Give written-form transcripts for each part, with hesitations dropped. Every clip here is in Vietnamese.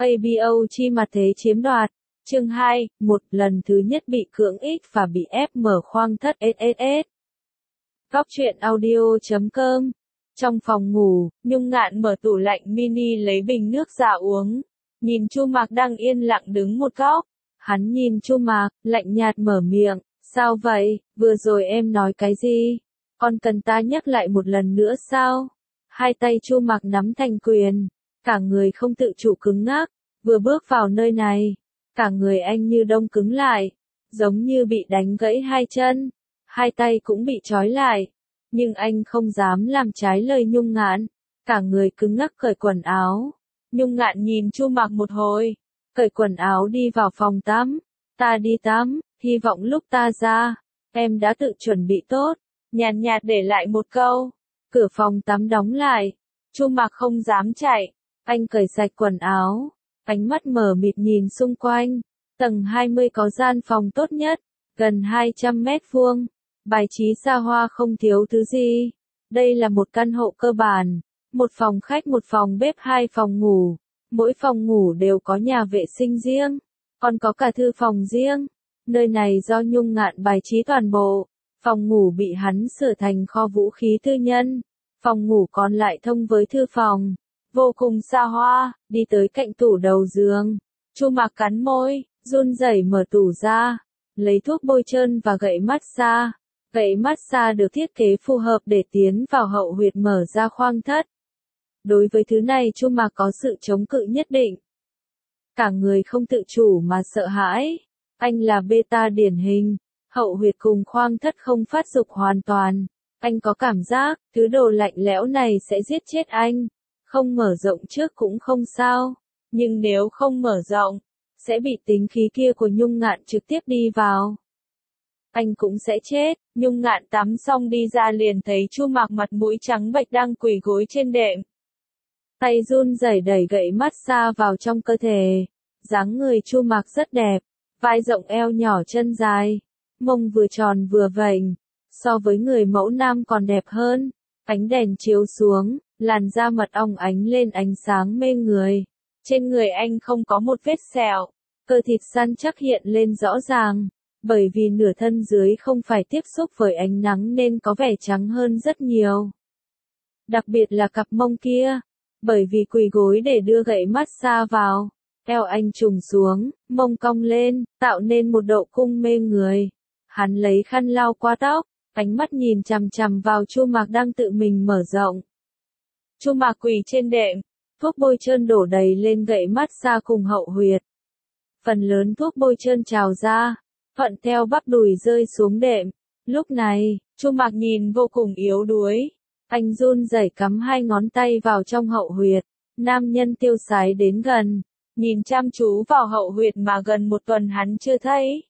ABO chi mặt thế chiếm đoạt. Chương 2, một lần thứ nhất bị cưỡng ích và bị ép mở khoang thất SSS. Góc truyện audio.com. Trong phòng ngủ, Nhung Ngạn mở tủ lạnh mini lấy bình nước ra uống. Nhìn Chu Mạc đang yên lặng đứng một góc. Hắn nhìn Chu Mạc, lạnh nhạt mở miệng. Sao vậy, vừa rồi em nói cái gì? Còn cần ta nhắc lại một lần nữa sao? Hai tay Chu Mạc nắm thành quyền. Cả người không tự chủ cứng ngắc. Vừa bước vào nơi này, cả người anh như đông cứng lại. Giống như bị đánh gãy hai chân. Hai tay cũng bị trói lại. Nhưng anh không dám làm trái lời Nhung Ngạn. Cả người cứng ngắc cởi quần áo. Nhung Ngạn nhìn Chu Mạc một hồi. Cởi quần áo đi vào phòng tắm. Ta đi tắm, hy vọng lúc ta ra, em đã tự chuẩn bị tốt. Nhàn nhạt để lại một câu. Cửa phòng tắm đóng lại. Chu Mạc không dám chạy. Anh cởi sạch quần áo. Ánh mắt mờ mịt nhìn xung quanh. Tầng 20 có gian phòng tốt nhất. Gần 200 mét vuông. Bài trí xa hoa không thiếu thứ gì. Đây là một căn hộ cơ bản. Một phòng khách, một phòng bếp, hai phòng ngủ. Mỗi phòng ngủ đều có nhà vệ sinh riêng. Còn có cả thư phòng riêng. Nơi này do Nhung Ngạn bài trí toàn bộ. Phòng ngủ bị hắn sửa thành kho vũ khí tư nhân. Phòng ngủ còn lại thông với thư phòng. Vô cùng xa hoa, đi tới cạnh tủ đầu giường. Chu Mạc cắn môi, run rẩy mở tủ ra. Lấy thuốc bôi trơn và gậy massage. Gậy massage được thiết kế phù hợp để tiến vào hậu huyệt mở ra khoang thất. Đối với thứ này Chu Mạc có sự chống cự nhất định. Cả người không tự chủ mà sợ hãi. Anh là beta điển hình. Hậu huyệt cùng khoang thất không phát dục hoàn toàn. Anh có cảm giác, thứ đồ lạnh lẽo này sẽ giết chết anh. Không mở rộng trước cũng không sao. Nhưng nếu không mở rộng, sẽ bị tính khí kia của Nhung Ngạn trực tiếp đi vào. Anh cũng sẽ chết. Nhung Ngạn tắm xong đi ra liền thấy Chu Mạc mặt mũi trắng bệch đang quỳ gối trên đệm. Tay run rẩy đẩy gậy massage vào trong cơ thể. Dáng người Chu Mạc rất đẹp. Vai rộng eo nhỏ chân dài. Mông vừa tròn vừa vành. So với người mẫu nam còn đẹp hơn. Ánh đèn chiếu xuống, làn da mật ong ánh lên ánh sáng mê người. Trên người anh không có một vết sẹo. Cơ thịt săn chắc hiện lên rõ ràng. Bởi vì nửa thân dưới không phải tiếp xúc với ánh nắng nên có vẻ trắng hơn rất nhiều. Đặc biệt là cặp mông kia. Bởi vì quỳ gối để đưa gậy massage vào. Eo anh trùng xuống, mông cong lên, tạo nên một độ cung mê người. Hắn lấy khăn lau qua tóc, ánh mắt nhìn chằm chằm vào Chu Mạc đang tự mình mở rộng. Chu Mạc quỳ trên đệm, thuốc bôi trơn đổ đầy lên gậy massage cùng hậu huyệt. Phần lớn thuốc bôi trơn trào ra, thuận theo bắp đùi rơi xuống đệm. Lúc này, Chu Mạc nhìn vô cùng yếu đuối. Anh run rẩy cắm hai ngón tay vào trong hậu huyệt. Nam nhân tiêu sái đến gần, nhìn chăm chú vào hậu huyệt mà gần một tuần hắn chưa thấy.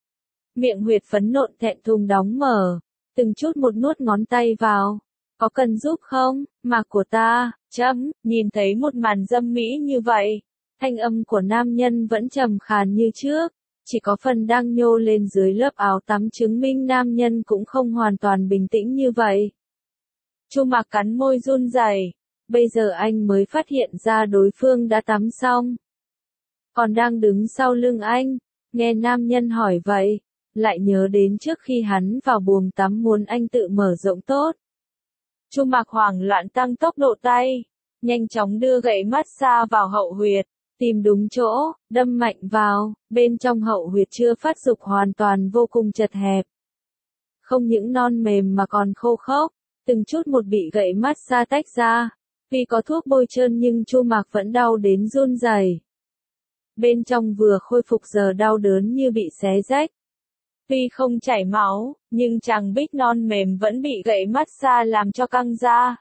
Miệng huyệt phấn nộn thẹn thùng đóng mở, từng chút một nuốt ngón tay vào. Có cần giúp không, Mạc của ta, nhìn thấy một màn dâm mỹ như vậy. Thanh âm của nam nhân vẫn trầm khàn như trước, chỉ có phần đang nhô lên dưới lớp áo tắm chứng minh nam nhân cũng không hoàn toàn bình tĩnh như vậy. Chu Mạc cắn môi run rẩy, bây giờ anh mới phát hiện ra đối phương đã tắm xong. Còn đang đứng sau lưng anh, nghe nam nhân hỏi vậy, lại nhớ đến trước khi hắn vào buồng tắm muốn anh tự mở rộng tốt. Chu Mạc hoảng loạn tăng tốc độ tay, nhanh chóng đưa gậy massage vào hậu huyệt, tìm đúng chỗ, đâm mạnh vào, bên trong hậu huyệt chưa phát dục hoàn toàn vô cùng chật hẹp. Không những non mềm mà còn khô khốc. Từng chút một bị gậy massage tách ra. Vì có thuốc bôi trơn nhưng Chu Mạc vẫn đau đến run rẩy. Bên trong vừa khôi phục giờ đau đớn như bị xé rách. Tuy không chảy máu, nhưng chàng bích non mềm vẫn bị gậy massage làm cho căng ra.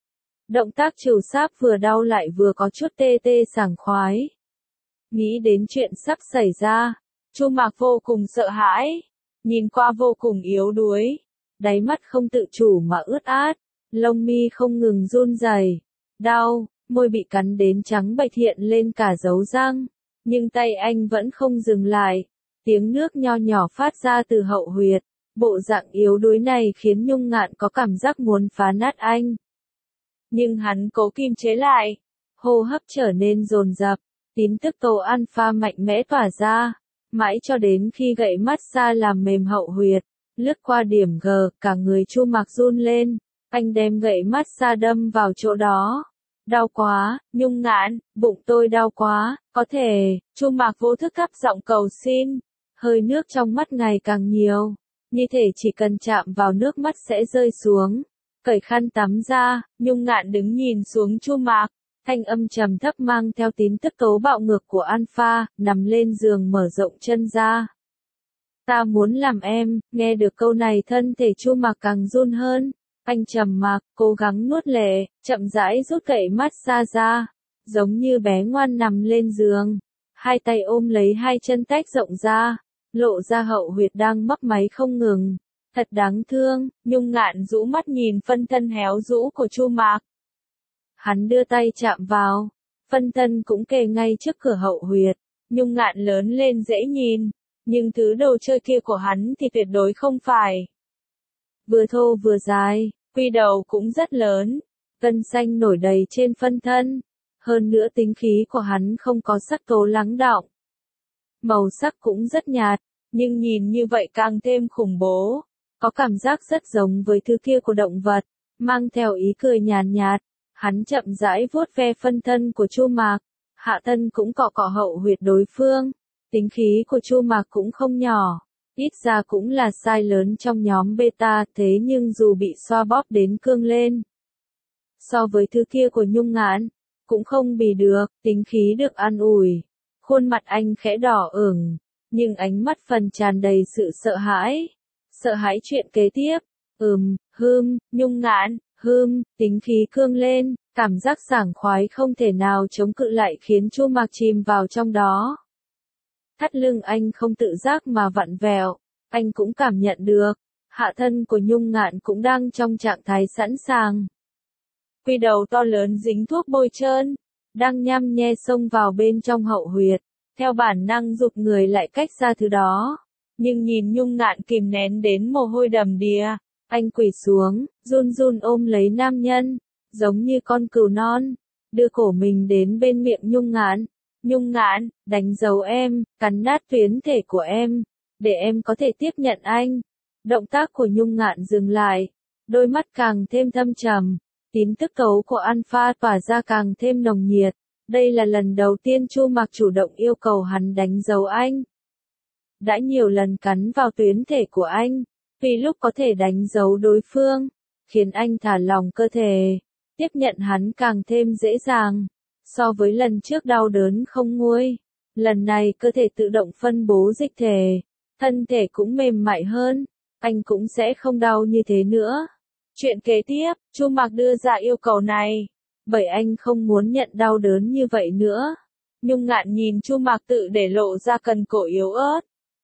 Động tác trừ sáp vừa đau lại vừa có chút tê tê sảng khoái. Nghĩ đến chuyện sắp xảy ra, Chu Mạc vô cùng sợ hãi. Nhìn qua vô cùng yếu đuối. Đáy mắt không tự chủ mà ướt át, lông mi không ngừng run rẩy, đau, môi bị cắn đến trắng bệch hiện lên cả dấu răng, nhưng tay anh vẫn không dừng lại, tiếng nước nho nhỏ phát ra từ hậu huyệt, bộ dạng yếu đuối này khiến Nhung Ngạn có cảm giác muốn phá nát anh. Nhưng hắn cố kiềm chế lại, hô hấp trở nên dồn dập, Tín tức tố alpha mạnh mẽ tỏa ra, mãi cho đến khi gậy massage làm mềm hậu huyệt, lướt qua điểm G, cả người Chu Mạc run lên, anh đem gậy massage đâm vào chỗ đó. Đau quá, Nhung Ngạn, bụng tôi đau quá, có thể, Chu Mạc vô thức thấp giọng cầu xin, hơi nước trong mắt ngày càng nhiều, như thể chỉ cần chạm vào nước mắt sẽ rơi xuống. Cởi khăn tắm ra, Nhung Ngạn đứng nhìn xuống Chu Mạc, thanh âm trầm thấp mang theo tín tức tố bạo ngược của alpha, nằm lên giường mở rộng chân ra. Ta muốn làm em, nghe được câu này thân thể Chu Mạc càng run hơn. Anh trầm mặc, cố gắng nuốt lệ, chậm rãi rút gậy massage ra, giống như bé ngoan nằm lên giường. Hai tay ôm lấy hai chân tách rộng ra, lộ ra hậu huyệt đang mấp máy không ngừng. Thật đáng thương, Nhung Ngạn rũ mắt nhìn phân thân héo rũ của Chu Mạc. Hắn đưa tay chạm vào, phân thân cũng kề ngay trước cửa hậu huyệt. Nhung Ngạn lớn lên dễ nhìn, nhưng thứ đồ chơi kia của hắn thì tuyệt đối không phải. Vừa thô vừa dài, quy đầu cũng rất lớn, gân xanh nổi đầy trên phân thân. Hơn nữa tính khí của hắn không có sắc tố lắng đọng. Màu sắc cũng rất nhạt, nhưng nhìn như vậy càng thêm khủng bố. Có cảm giác rất giống với thứ kia của động vật, mang theo ý cười nhàn nhạt. Hắn chậm rãi vuốt ve phân thân của Chu Mạc, hạ thân cũng cọ cọ hậu huyệt đối phương. Tính khí của Chu Mạc cũng không nhỏ, ít ra cũng là sai lớn trong nhóm beta, thế nhưng dù bị xoa bóp đến cương lên. So với thứ kia của Nhung Ngạn, cũng không bì được, tính khí được an ủi. Khuôn mặt anh khẽ đỏ ửng, nhưng ánh mắt phần tràn đầy sự sợ hãi. Sợ hãi chuyện kế tiếp. Nhung Ngạn, tính khí cương lên, cảm giác sảng khoái không thể nào chống cự lại khiến Chu Mạc chìm vào trong đó. Thắt lưng anh không tự giác mà vặn vẹo, anh cũng cảm nhận được, hạ thân của Nhung Ngạn cũng đang trong trạng thái sẵn sàng. Quy đầu to lớn dính thuốc bôi trơn, đang nhăm nhe xông vào bên trong hậu huyệt, theo bản năng giục người lại cách ra thứ đó. Nhưng nhìn Nhung Ngạn kìm nén đến mồ hôi đầm đìa, anh quỳ xuống, run run ôm lấy nam nhân, giống như con cừu non, đưa cổ mình đến bên miệng Nhung Ngạn. Nhung Ngạn, đánh dấu em, cắn nát tuyến thể của em, để em có thể tiếp nhận anh. Động tác của Nhung Ngạn dừng lại, đôi mắt càng thêm thâm trầm, tín tức tố của alpha tỏa ra càng thêm nồng nhiệt. Đây là lần đầu tiên Chu Mạc chủ động yêu cầu hắn đánh dấu anh. Đã nhiều lần cắn vào tuyến thể của anh, vì lúc có thể đánh dấu đối phương, khiến anh thả lỏng cơ thể, tiếp nhận hắn càng thêm dễ dàng. So với lần trước đau đớn không nguôi, lần này cơ thể tự động phân bố dịch thể, thân thể cũng mềm mại hơn, anh cũng sẽ không đau như thế nữa. Chuyện kế tiếp, Chu Mạc đưa ra yêu cầu này, bởi anh không muốn nhận đau đớn như vậy nữa. Nhung Ngạn nhìn Chu Mạc tự để lộ ra cần cổ yếu ớt.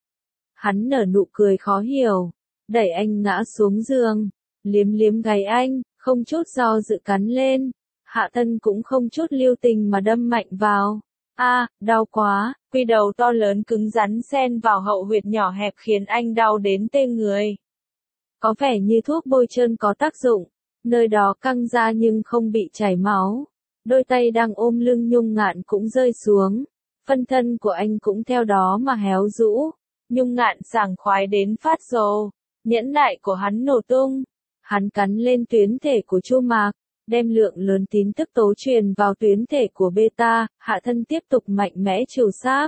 Hắn nở nụ cười khó hiểu, đẩy anh ngã xuống giường, liếm liếm gáy anh, không chút do dự cắn lên. Hạ thân cũng không chút lưu tình mà đâm mạnh vào. Đau quá, quy đầu to lớn cứng rắn xen vào hậu huyệt nhỏ hẹp khiến anh đau đến tê người. Có vẻ như thuốc bôi trơn có tác dụng, nơi đó căng ra nhưng không bị chảy máu. Đôi tay đang ôm lưng Nhung Ngạn cũng rơi xuống, phân thân của anh cũng theo đó mà héo rũ. Nhung Ngạn sảng khoái đến phát rồ, nhẫn nại của hắn nổ tung. Hắn cắn lên tuyến thể của Chu Mạc, đem lượng lớn tín tức tố truyền vào tuyến thể của beta, hạ thân tiếp tục mạnh mẽ trừ sáp.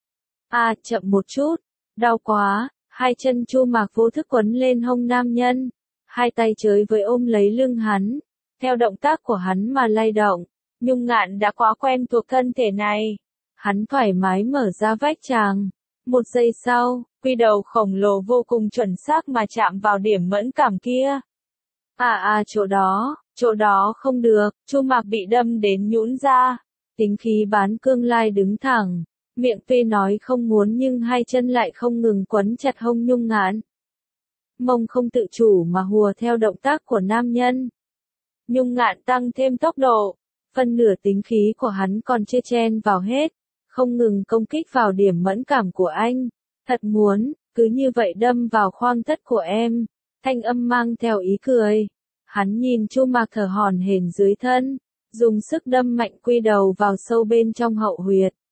Chậm một chút, đau quá, hai chân Chu Mạc vô thức quấn lên hông nam nhân, hai tay chới với ôm lấy lưng hắn, theo động tác của hắn mà lay động. Nhung Ngạn đã quá quen thuộc thân thể này, hắn thoải mái mở ra vách tràng. Một giây sau, quy đầu khổng lồ vô cùng chuẩn xác mà chạm vào điểm mẫn cảm kia. Chỗ đó không được, Chu Mạc bị đâm đến nhũn ra. Tính khí bán cương lai đứng thẳng, miệng tuy nói không muốn nhưng hai chân lại không ngừng quấn chặt hông Nhung Ngạn. Mông không tự chủ mà hùa theo động tác của nam nhân. Nhung Ngạn tăng thêm tốc độ, phân nửa tính khí của hắn còn chưa chen vào hết, không ngừng công kích vào điểm mẫn cảm của anh. Thật muốn, cứ như vậy đâm vào khoang thất của em. Thanh âm mang theo ý cười. Hắn nhìn Chu Mạc thở hổn hển dưới thân, dùng sức đâm mạnh quy đầu vào sâu bên trong hậu huyệt.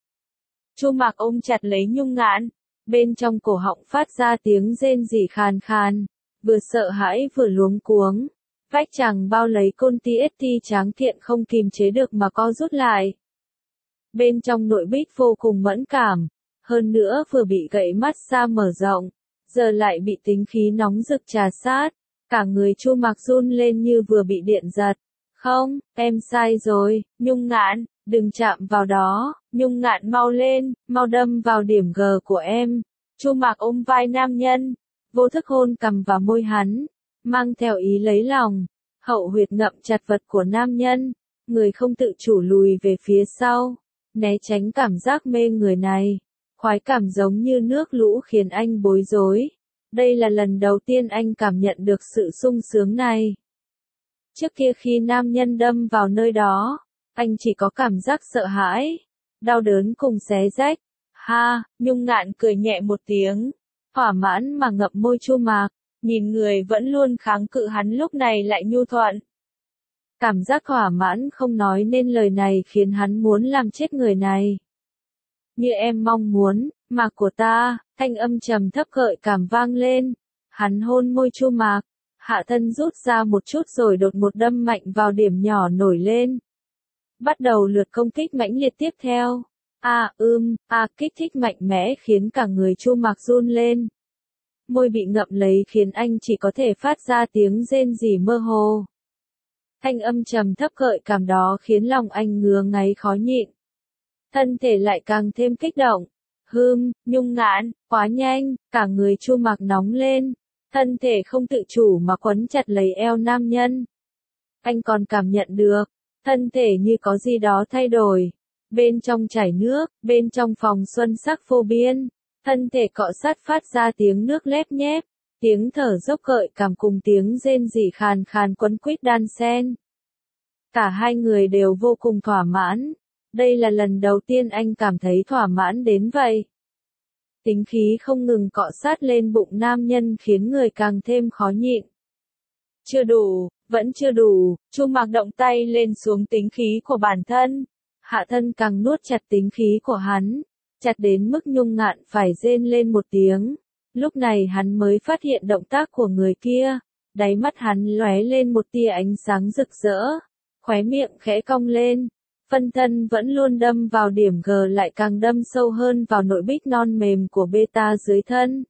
Chu Mạc ôm chặt lấy Nhung Ngạn, bên trong cổ họng phát ra tiếng rên rỉ khàn khàn, vừa sợ hãi vừa luống cuống. Vách chàng bao lấy côn TST tráng kiện không kìm chế được mà co rút lại. Bên trong nội bích vô cùng mẫn cảm, hơn nữa vừa bị gậy massage mở rộng, giờ lại bị tính khí nóng rực trà sát, cả người Chu Mạc run lên như vừa bị điện giật. Không, em sai rồi, Nhung Ngạn, đừng chạm vào đó, Nhung Ngạn mau lên, mau đâm vào điểm G của em. Chu Mạc ôm vai nam nhân, vô thức hôn cằm vào môi hắn, mang theo ý lấy lòng. Hậu huyệt ngậm chặt vật của nam nhân, người không tự chủ lùi về phía sau, né tránh cảm giác mê người này. Khoái cảm giống như nước lũ khiến anh bối rối. Đây là lần đầu tiên anh cảm nhận được sự sung sướng này. Trước kia khi nam nhân đâm vào nơi đó, anh chỉ có cảm giác sợ hãi, đau đớn cùng xé rách. Ha, Nhung Ngạn cười nhẹ một tiếng, thỏa mãn mà ngậm môi Chu Mạc, nhìn người vẫn luôn kháng cự hắn lúc này lại nhu thuận. Cảm giác thỏa mãn không nói nên lời này khiến hắn muốn làm chết người này. Như em mong muốn, Mạc của ta, thanh âm trầm thấp gợi cảm vang lên. Hắn hôn môi Chu Mạc, hạ thân rút ra một chút rồi đột một đâm mạnh vào điểm nhỏ nổi lên. Bắt đầu lượt công kích mãnh liệt tiếp theo. Kích thích mạnh mẽ khiến cả người Chu Mạc run lên. Môi bị ngậm lấy khiến anh chỉ có thể phát ra tiếng rên rỉ mơ hồ. Thanh âm trầm thấp gợi cảm đó khiến lòng anh ngứa ngáy khó nhịn. Thân thể lại càng thêm kích động. Nhung Ngạn, quá nhanh, cả người Chu Mạc nóng lên. Thân thể không tự chủ mà quấn chặt lấy eo nam nhân. Anh còn cảm nhận được, thân thể như có gì đó thay đổi. Bên trong chảy nước, bên trong phòng xuân sắc vô biên. Thân thể cọ sát phát ra tiếng nước lép nhép. Tiếng thở dốc gợi cảm cùng tiếng rên rỉ khàn khàn quấn quýt đan xen. Cả hai người đều vô cùng thỏa mãn. Đây là lần đầu tiên anh cảm thấy thỏa mãn đến vậy. Tính khí không ngừng cọ sát lên bụng nam nhân khiến người càng thêm khó nhịn. Chưa đủ, vẫn chưa đủ, Chu Mạc động tay lên xuống tính khí của bản thân. Hạ thân càng nuốt chặt tính khí của hắn, chặt đến mức Nhung Ngạn phải rên lên một tiếng. Lúc này hắn mới phát hiện động tác của người kia, đáy mắt hắn lóe lên một tia ánh sáng rực rỡ, khóe miệng khẽ cong lên. Phân thân vẫn luôn đâm vào điểm G lại càng đâm sâu hơn vào nội bích non mềm của beta dưới thân.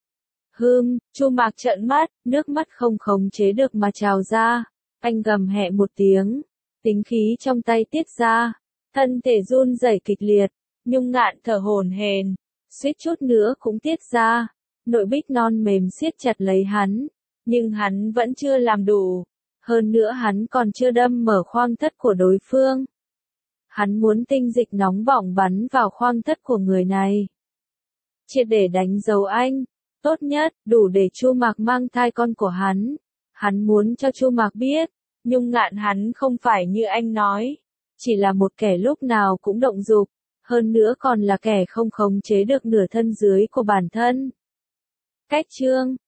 Chu Mạc trợn mắt, nước mắt không khống chế được mà trào ra. Anh gầm hẹ một tiếng, tính khí trong tay tiết ra, thân thể run rẩy kịch liệt. Nhung Ngạn thở hổn hển, suýt chút nữa cũng tiết ra. Nội bích non mềm siết chặt lấy hắn, nhưng hắn vẫn chưa làm đủ. Hơn nữa hắn còn chưa đâm mở khoang thất của đối phương. Hắn muốn tinh dịch nóng bỏng bắn vào khoang thất của người này. Triệt để đánh dấu anh, tốt nhất, đủ để Chu Mạc mang thai con của hắn. Hắn muốn cho Chu Mạc biết, Nhung Ngạn hắn không phải như anh nói, chỉ là một kẻ lúc nào cũng động dục, hơn nữa còn là kẻ không khống chế được nửa thân dưới của bản thân. Cách chương